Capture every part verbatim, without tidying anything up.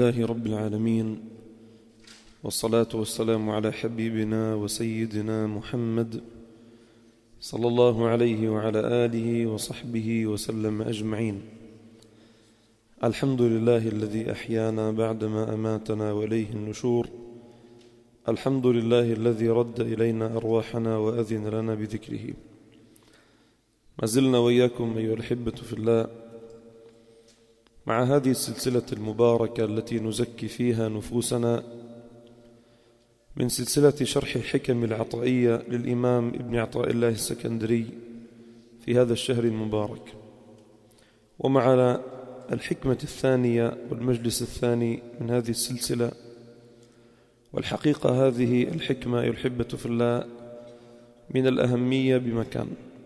لله رب العالمين، والصلاة والسلام على حبيبنا وسيدنا محمد صلى الله عليه وعلى آله وصحبه وسلم أجمعين. الحمد لله الذي أحيانا بعدما أماتنا وإليه النشور. الحمد لله الذي رد إلينا أرواحنا وأذن لنا بذكره. ما زلنا وإياكم أيها الأحبة في الله مع هذه السلسلة المباركة التي نزكي فيها نفوسنا من سلسلة شرح الحكم العطائية للإمام ابن عطاء الله السكندري في هذا الشهر المبارك، ومع الحكمة الثانية والمجلس الثاني من هذه السلسلة. والحقيقة هذه الحكمة أيها الأحبة في الله من الأهمية بمكان،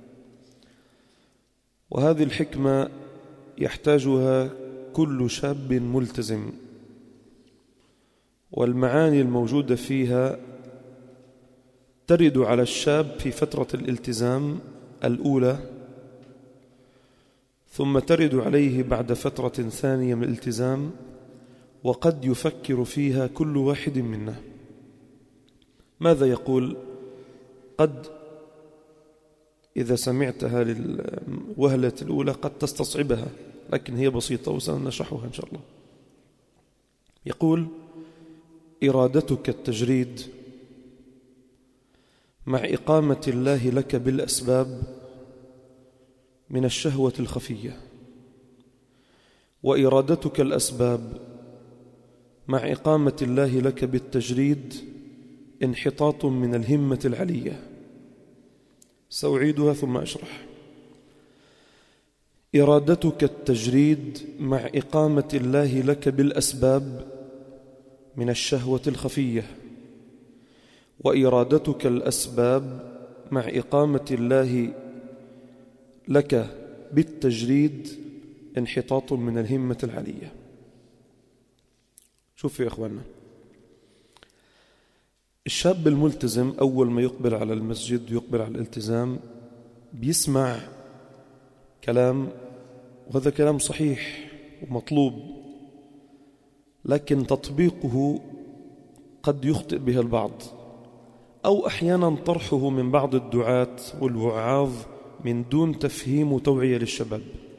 وهذه الحكمة يحتاجها كل شاب ملتزم، والمعاني الموجودة فيها ترد على الشاب في فترة الالتزام الأولى، ثم ترد عليه بعد فترة ثانية من الالتزام، وقد يفكر فيها كل واحد منا. ماذا يقول؟ قد إذا سمعتها للوهلة الأولى قد تستصعبها، لكن هي بسيطة وسنشرحها إن شاء الله. يقول: إرادتك التجريد مع إقامة الله لك بالأسباب من الشهوة الخفية، وإرادتك الأسباب مع إقامة الله لك بالتجريد انحطاط من الهمة العلية. سأعيدها ثم أشرح. إرادتك التجريد مع إقامة الله لك بالأسباب من الشهوة الخفية، وإرادتك الأسباب مع إقامة الله لك بالتجريد انحطاط من الهمة العلية. شوفوا يا إخواننا، الشاب الملتزم أول ما يقبل على المسجد ويقبل على الالتزام بيسمع كلام، وهذا كلام صحيح ومطلوب، لكن تطبيقه قد يخطئ به البعض، أو أحيانا طرحه من بعض الدعاة والوعاظ من دون تفهيم وتوعية للشباب.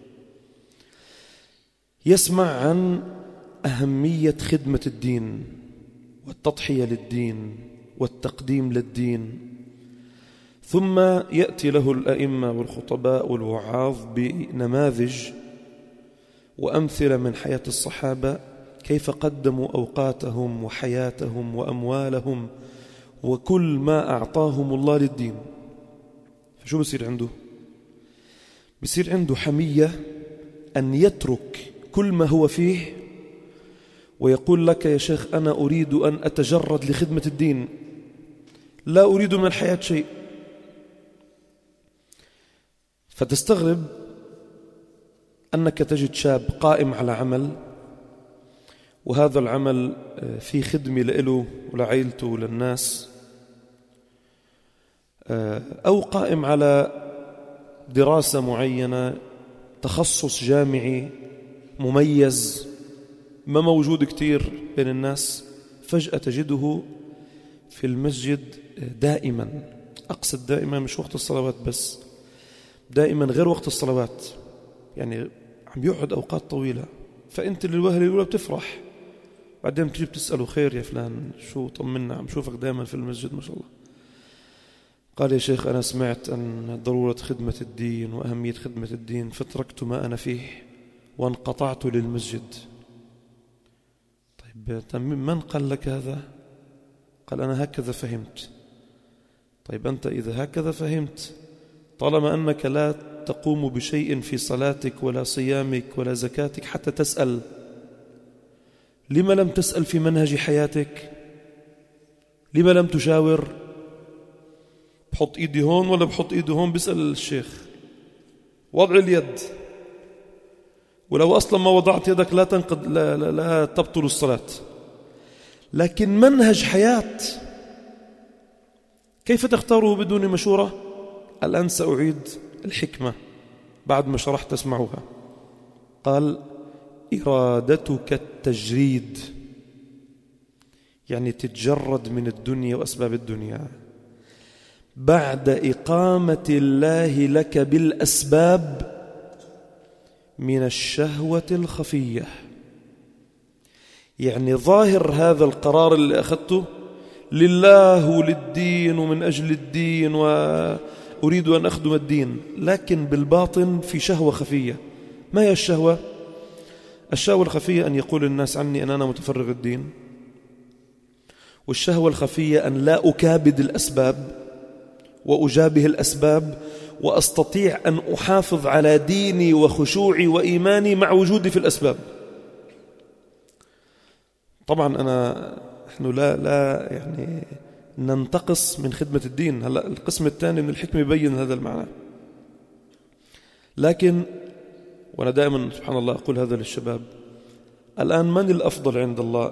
يسمع عن أهمية خدمة الدين والتضحية للدين والتقديم للدين، ثم يأتي له الأئمة والخطباء والوعاظ بنماذج وأمثلة من حياة الصحابة كيف قدموا أوقاتهم وحياتهم وأموالهم وكل ما أعطاهم الله للدين. فشو بصير عنده؟ بصير عنده حمية أن يترك كل ما هو فيه ويقول لك: يا شيخ أنا أريد أن أتجرد لخدمة الدين، لا أريد من الحياة شيء. فتستغرب أنك تجد شاب قائم على عمل، وهذا العمل في خدمة له ولعائلته وللناس، أو قائم على دراسة معينة، تخصص جامعي مميز ما موجود كتير بين الناس، فجأة تجده في المسجد دائما. أقصد دائما مش وقت الصلوات بس، دائما غير وقت الصلوات، يعني عم يقعد أوقات طويلة. فأنت للوهلة الأولى بتفرح، بعدين بتجي بتسأله: خير يا فلان، شو طمنا، عم شوفك دائما في المسجد ما شاء الله. قال: يا شيخ أنا سمعت أن ضرورة خدمة الدين وأهمية خدمة الدين، فتركت ما أنا فيه وانقطعت للمسجد. طيب من قال لك هذا؟ قال: أنا هكذا فهمت. طيب أنت إذا هكذا فهمت، طالما أنك لا تقوم بشيء في صلاتك ولا صيامك ولا زكاتك حتى تسأل، لما لم تسأل في منهج حياتك؟ لما لم تشاور؟ بحط إيدي هون ولا بحط إيدي هون؟ بيسأل الشيخ. وضع اليد، ولو أصلا ما وضعت يدك لا تنقض لا, لا, لا تبطل الصلاة. لكن منهج حياة كيف تختاره بدون مشورة؟ الآن سأعيد الحكمة بعد ما شرحت تسمعوها. قال: إرادتك التجريد، يعني تتجرد من الدنيا وأسباب الدنيا بعد إقامة الله لك بالأسباب من الشهوة الخفية. يعني ظاهر هذا القرار اللي أخذته لله وللدين ومن أجل الدين وأريد أن أخدم الدين، لكن بالباطن في شهوة خفية. ما هي الشهوة؟ الشهوة الخفية أن يقول الناس عني أن أنا متفرغ الدين، والشهوة الخفية أن لا أكابد الأسباب وأجابه الأسباب وأستطيع أن أحافظ على ديني وخشوعي وإيماني مع وجودي في الأسباب. طبعا أنا نحن لا لا يعني ننتقص من خدمة الدين. هلا القسم الثاني من الحكمة يبين هذا المعنى، لكن وأنا دائما سبحان الله أقول هذا للشباب: الآن من الأفضل عند الله؟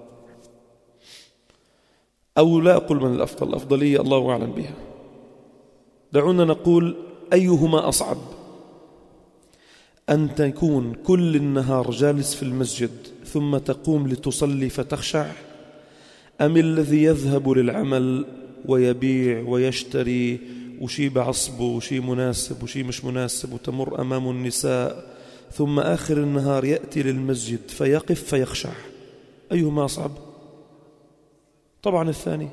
أو لا أقول من الأفضل، الأفضلية الله أعلم بها. دعونا نقول أيهما أصعب، أن تكون كل النهار جالس في المسجد ثم تقوم لتصلي فتخشع، أم الذي يذهب للعمل ويبيع ويشتري وشي بعصبه وشي مناسب وشي مش مناسب وتمر أمام النساء ثم آخر النهار يأتي للمسجد فيقف فيخشع؟ أيهما أصعب؟ طبعا الثاني.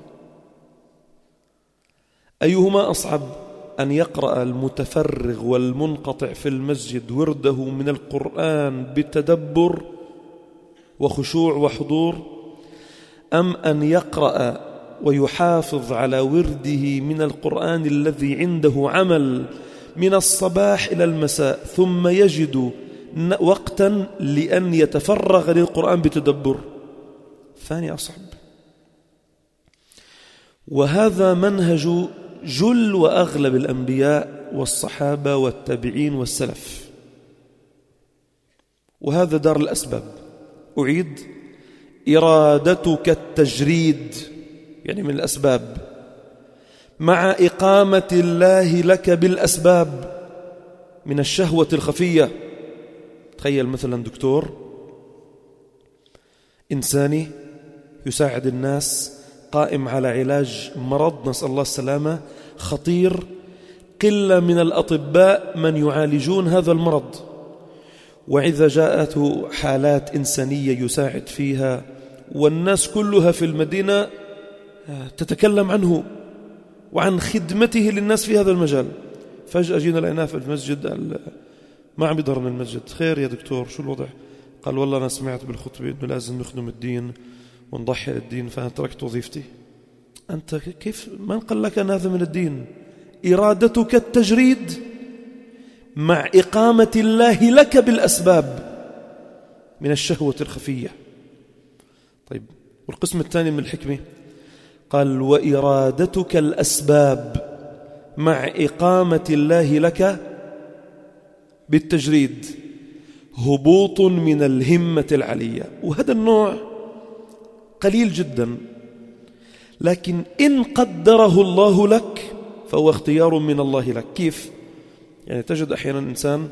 أيهما أصعب، أن يقرأ المتفرغ والمنقطع في المسجد ورده من القرآن بتدبر وخشوع وحضور، أم أن يقرأ ويحافظ على ورده من القرآن الذي عنده عمل من الصباح إلى المساء ثم يجد وقتا لأن يتفرغ للقرآن بتدبر؟ الثاني أصعب. وهذا منهج جل وأغلب الأنبياء والصحابة والتابعين والسلف، وهذا دار الأسباب. أعيد: إرادتك التجريد، يعني من الأسباب، مع إقامة الله لك بالأسباب من الشهوة الخفية. تخيل مثلا دكتور إنساني يساعد الناس، قائم على علاج مرض نسأل الله السلامة خطير، قلة من الأطباء من يعالجون هذا المرض، وإذا جاءته حالات إنسانية يساعد فيها والناس كلها في المدينة تتكلم عنه وعن خدمته للناس في هذا المجال، فجأة جينا لقيناه في المسجد ما عم يظهر من المسجد. خير يا دكتور، شو الوضع؟ قال والله أنا سمعت بالخطبة إنه لازم نخدم الدين ونضحي للدين فأنا تركت وظيفتي. أنت كيف؟ من قال لك أن هذا من الدين؟ إرادتك التجريد مع إقامة الله لك بالأسباب من الشهوة الخفية. طيب، والقسم الثاني من الحكمة قال: وإرادتك الأسباب مع إقامة الله لك بالتجريد هبوط من الهمة العلية. وهذا النوع قليل جدا، لكن إن قدره الله لك فهو اختيار من الله لك. كيف؟ يعني تجد أحيانا إنسان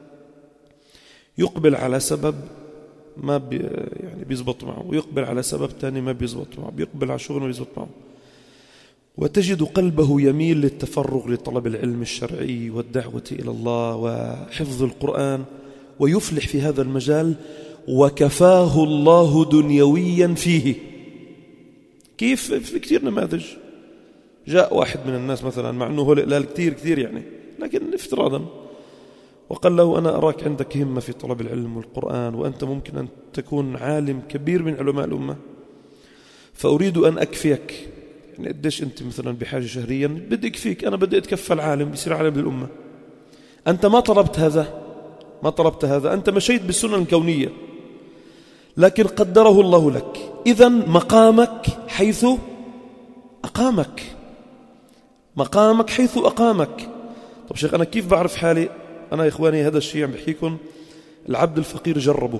يقبل على سبب ما بي يعني بيزبط معه، ويقبل على سبب تاني ما بيزبط معه، بيقبل على شغل ما بيزبط معه، وتجد قلبه يميل للتفرغ لطلب العلم الشرعي والدعوة إلى الله وحفظ القرآن، ويفلح في هذا المجال وكفاه الله دنيويا فيه. كيف؟ في كثير نماذج. جاء واحد من الناس مثلا، مع أنه هو الإقلال كثير كثير يعني، لكن افتراضا، وقال له: أنا أراك عندك همة في طلب العلم والقرآن، وأنت ممكن أن تكون عالم كبير من علماء الأمة، فأريد أن أكفيك. يعني قديش أنت مثلا بحاجة شهريا؟ بدي أكفيك، أنا بدي أتكفل عالم يصير عالم للأمة. أنت ما طلبت هذا، ما طلبت هذا، أنت مشيت بالسنن الكونية، لكن قدره الله لك. إذن مقامك حيث أقامك، مقامك حيث أقامك. طب شيخ، أنا كيف بعرف حالي؟ أنا يا إخواني هذا الشيء عم بحكيكم العبد الفقير جربه.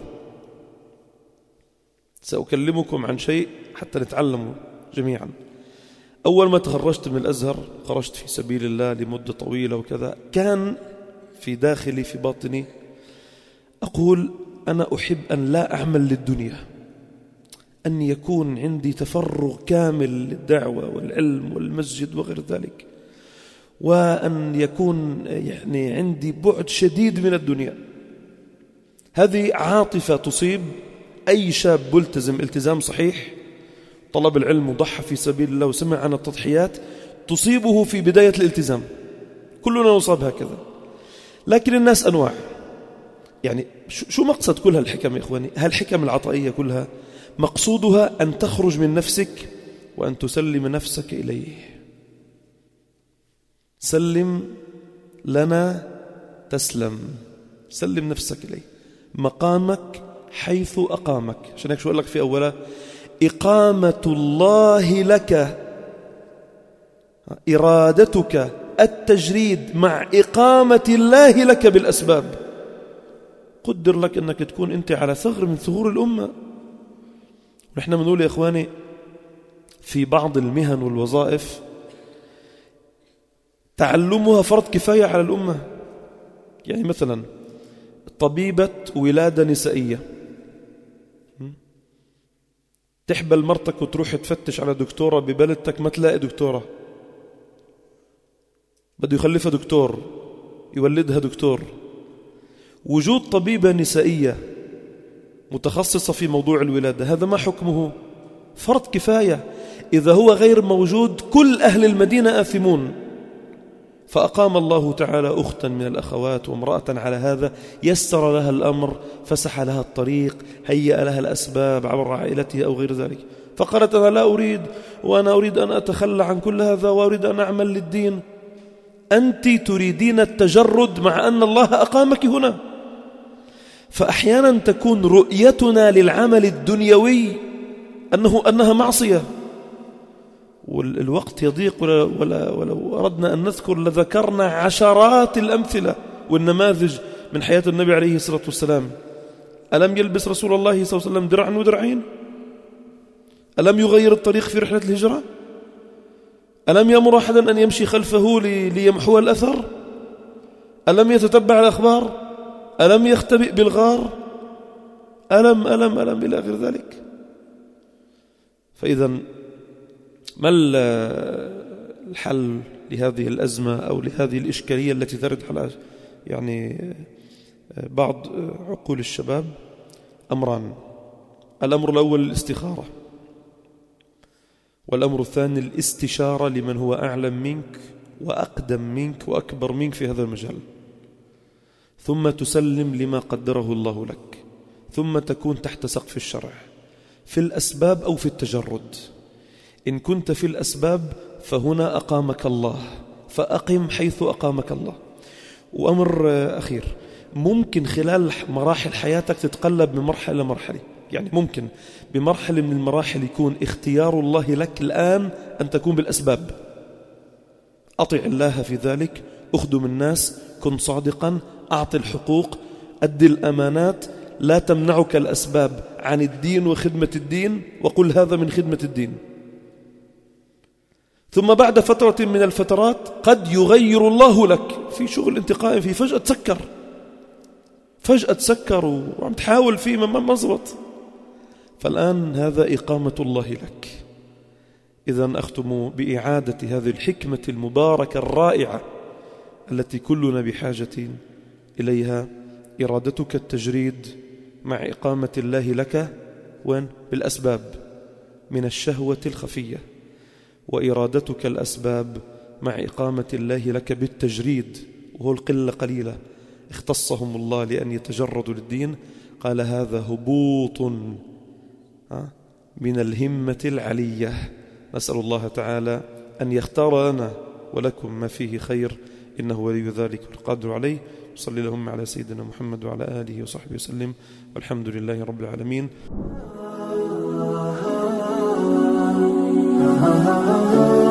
سأكلمكم عن شيء حتى نتعلمه جميعا. أول ما تخرجت من الأزهر، خرجت في سبيل الله لمدة طويلة وكذا، كان في داخلي في باطني أقول: أنا أحب أن لا أعمل للدنيا، أن يكون عندي تفرغ كامل للدعوة والعلم والمسجد وغير ذلك، وأن يكون يعني عندي بعد شديد من الدنيا. هذه عاطفة تصيب أي شاب ملتزم التزام صحيح، طلب العلم وضحى في سبيل الله وسمع عن التضحيات، تصيبه في بداية الالتزام. كلنا نصاب هكذا. لكن الناس أنواع. يعني شو مقصد كل هالحكم يا إخواني؟ هالحكم العطائية كلها مقصودها أن تخرج من نفسك وأن تسلم نفسك إليه. سلم لنا تسلم، سلم نفسك إليه، مقامك حيث أقامك. عشان هيك شو أقول لك في أولا، إقامة الله لك، إرادتك التجريد مع إقامة الله لك بالأسباب. قدر لك أنك تكون أنت على ثغر من ثغور الأمة. نحن بنقول يا إخواني في بعض المهن والوظائف تعلمها فرض كفاية على الأمة. يعني مثلا طبيبة ولادة نسائية، تحبل مرتك وتروح تفتش على دكتورة ببلدتك ما تلاقي دكتورة، بده يخلفها دكتور يولدها دكتور. وجود طبيبة نسائية متخصصة في موضوع الولادة، هذا ما حكمه؟ فرض كفاية. إذا هو غير موجود كل أهل المدينة آثمون. فأقام الله تعالى أختا من الأخوات وامرأة على هذا، يسر لها الأمر، فسح لها الطريق، هيأ لها الأسباب عبر عائلتها أو غير ذلك. فقالت أنا لا أريد، وأنا أريد أن أتخلى عن كل هذا وأريد أن أعمل للدين. أنت تريدين التجرد مع أن الله أقامك هنا. فأحيانا تكون رؤيتنا للعمل الدنيوي أنه أنها معصية، والوقت يضيق، ولا ولا ولو أردنا أن نذكر لذكرنا عشرات الأمثلة والنماذج من حياة النبي عليه الصلاة والسلام. ألم يلبس رسول الله صلى الله عليه وسلم درعا ودرعين؟ ألم يغير الطريق في رحلة الهجرة؟ ألم يأمر أحدا أن يمشي خلفه ليمحو الأثر؟ ألم يتتبع الأخبار؟ ألم يختبئ بالغار؟ ألم ألم ألم إلى غير ذلك. فإذا ما الحل لهذه الأزمة أو لهذه الإشكالية التي ترد على يعني بعض عقول الشباب؟ أمران. الأمر الأول الاستخارة، والأمر الثاني الاستشارة لمن هو أعلم منك وأقدم منك وأكبر منك في هذا المجال، ثم تسلم لما قدره الله لك، ثم تكون تحت سقف الشرع في الأسباب أو في التجرد. إن كنت في الأسباب فهنا أقامك الله، فأقم حيث أقامك الله. وأمر أخير، ممكن خلال مراحل حياتك تتقلب من مرحلة لمرحلة. يعني ممكن بمرحلة من المراحل يكون اختيار الله لك الآن أن تكون بالأسباب. أطع الله في ذلك، أخدم الناس، كن صادقا، أعطي الحقوق، أدي الأمانات، لا تمنعك الأسباب عن الدين وخدمة الدين، وقل هذا من خدمة الدين. ثم بعد فترة من الفترات قد يغير الله لك في شغل انتقائي، في فجأة تسكر، فجأة تسكر وعم تحاول فيه ما مزبط. فالآن هذا إقامة الله لك. إذن أختم بإعادة هذه الحكمة المباركة الرائعة التي كلنا بحاجة إليها. إرادتك التجريد مع إقامة الله لك وين؟ بالأسباب من الشهوة الخفية، وإرادتك الأسباب مع إقامة الله لك بالتجريد، وهو القلة قليلة اختصهم الله لأن يتجردوا للدين. قال هذا هبوط من الهمة العلية. نسأل الله تعالى أن يختار لنا ولكم ما فيه خير، إنه ولي ذلك والقادر عليه. صلى اللهم على سيدنا محمد وعلى آله وصحبه وسلم، والحمد لله رب العالمين.